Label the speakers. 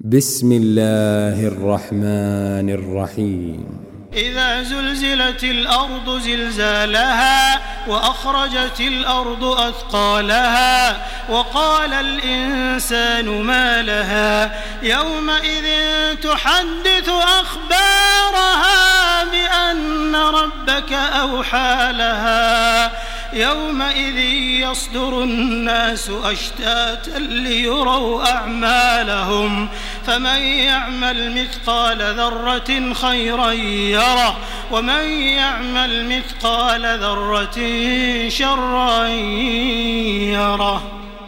Speaker 1: بسم الله الرحمن الرحيم
Speaker 2: إذا زلزلت الأرض زلزالها وأخرجت الأرض أثقالها وقال الإنسان ما لها يومئذ تحدث أخبارها بأن ربك أوحى لها يومئذ يصدر الناس أشتاتا ليروا أعمالهم فمن يعمل مثقال ذرة خيرا يره ومن يعمل مثقال ذرة شرا يره.